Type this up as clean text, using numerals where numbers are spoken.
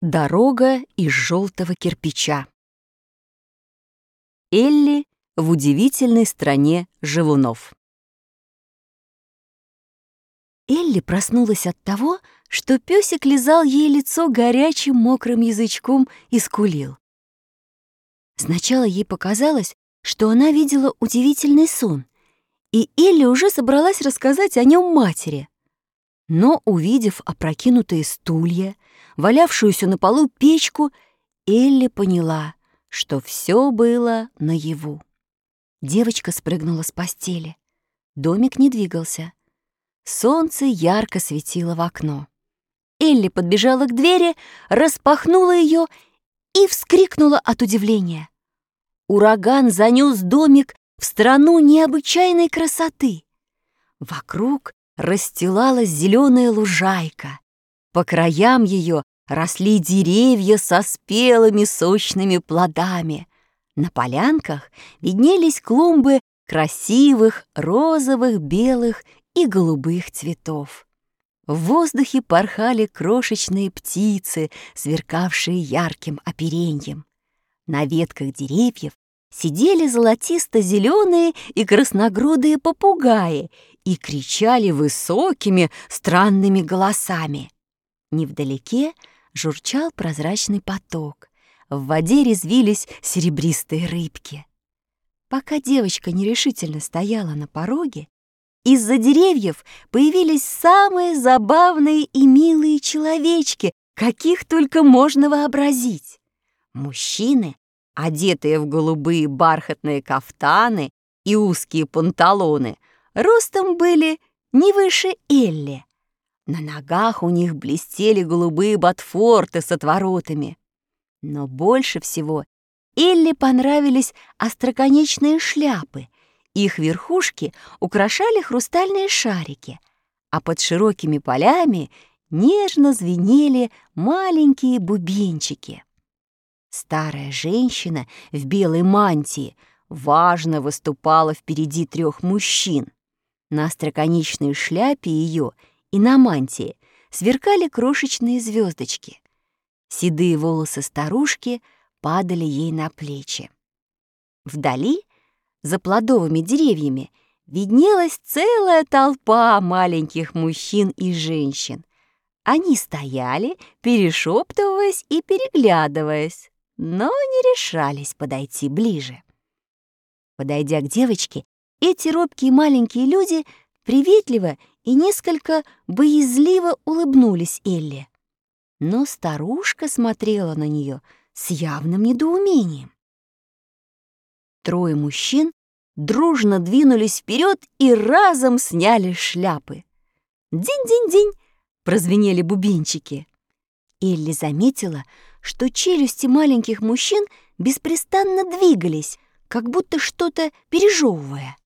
Дорога из желтого кирпича. Элли в удивительной стране живунов. Элли проснулась от того, что пёсик лизал ей лицо горячим мокрым язычком и скулил. Сначала ей показалось, что она видела удивительный сон, и Элли уже собралась рассказать о нем матери. Но, увидев опрокинутые стулья, валявшуюся на полу печку, Элли поняла, что все было наяву. Девочка спрыгнула с постели. Домик не двигался. Солнце ярко светило в окно. Элли подбежала к двери, распахнула ее и вскрикнула от удивления. Ураган занес домик в страну необычайной красоты. Вокруг расстилалась зеленая лужайка. По краям ее росли деревья со спелыми сочными плодами. На полянках виднелись клумбы красивых розовых, белых и голубых цветов. В воздухе порхали крошечные птицы, сверкавшие ярким опереньем. На ветках деревьев сидели золотисто-зеленые и красногрудые попугаи и кричали высокими странными голосами. Невдалеке журчал прозрачный поток. В воде резвились серебристые рыбки. Пока девочка нерешительно стояла на пороге, из-за деревьев появились самые забавные и милые человечки, каких только можно вообразить. Мужчины, одетые в голубые бархатные кафтаны и узкие панталоны, ростом были не выше Элли. На ногах у них блестели голубые ботфорты с отворотами. Но больше всего Элли понравились остроконечные шляпы. Их верхушки украшали хрустальные шарики, а под широкими полями нежно звенели маленькие бубенчики. Старая женщина в белой мантии важно выступала впереди 3 мужчин. На остроконечной шляпе ее и на мантии сверкали крошечные звездочки. Седые волосы старушки падали ей на плечи. Вдали, за плодовыми деревьями, виднелась целая толпа маленьких мужчин и женщин. Они стояли, перешептываясь и переглядываясь, но не решались подойти ближе. Подойдя к девочке, эти робкие маленькие люди приветливо и несколько боязливо улыбнулись Элли. Но старушка смотрела на нее с явным недоумением. 3 мужчин дружно двинулись вперед и разом сняли шляпы. «Динь-динь-динь!» — прозвенели бубенчики. Элли заметила, что челюсти маленьких мужчин беспрестанно двигались, как будто что-то пережевывая.